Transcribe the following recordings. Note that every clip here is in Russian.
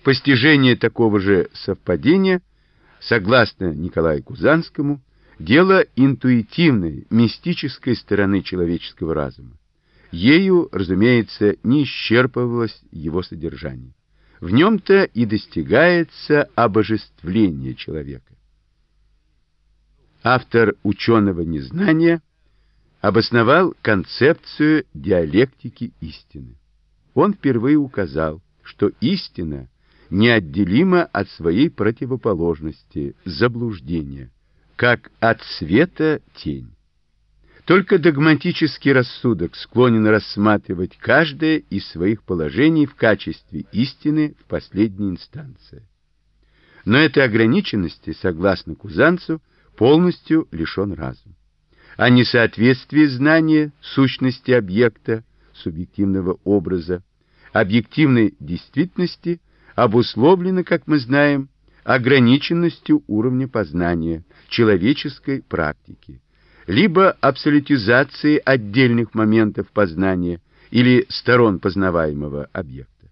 Постижение такого же совпадения, согласно Николаю Кузанскому, дело интуитивной, мистической стороны человеческого разума. Ею, разумеется, не исчерпывалось его содержание. В нем-то и достигается обожествление человека. Автор ученого незнания обосновал концепцию диалектики истины. Он впервые указал, что истина неотделима от своей противоположности, заблуждения, как от света тень. Только догматический рассудок склонен рассматривать каждое из своих положений в качестве истины в последней инстанции. Но этой ограниченности, согласно Кузанцу, полностью лишен разум. А несоответствие знания сущности объекта, субъективного образа, объективной действительности обусловлено, как мы знаем, ограниченностью уровня познания, человеческой практики, либо абсолютизацией отдельных моментов познания или сторон познаваемого объекта.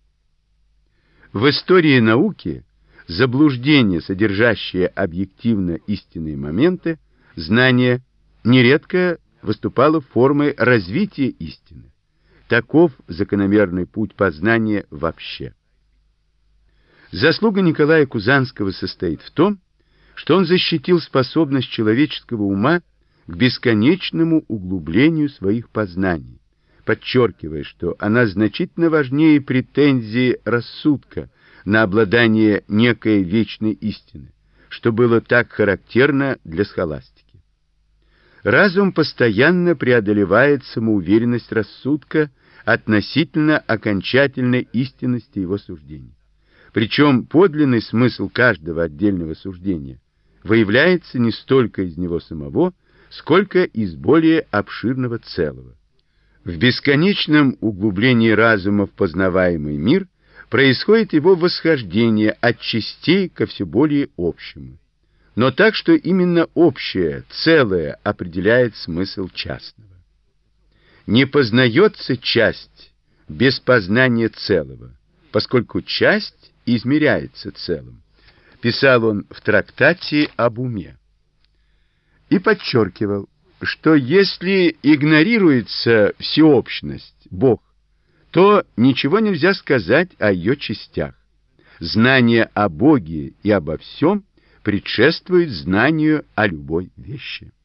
В истории науки заблуждение, содержащее объективно истинные моменты, знание нередко выступало формой развития истины. Таков закономерный путь познания вообще. Заслуга Николая Кузанского состоит в том, что он защитил способность человеческого ума к бесконечному углублению своих познаний, подчеркивая, что она значительно важнее претензии рассудка на обладание некой вечной истины, что было так характерно для схоластики. Разум постоянно преодолевает самоуверенность рассудка относительно окончательной истинности его суждений. Причем подлинный смысл каждого отдельного суждения выявляется не столько из него самого, сколько из более обширного целого. В бесконечном углублении разума в познаваемый мир происходит его восхождение от частей ко все более общему, но так, что именно общее, целое определяет смысл частного. Не познается часть без познания целого, поскольку часть измеряется целым, писал он в трактате об уме. И подчеркивал, что если игнорируется всеобщность, Бог, то ничего нельзя сказать о ее частях. Знание о Боге и обо всем предшествует знанию о любой вещи.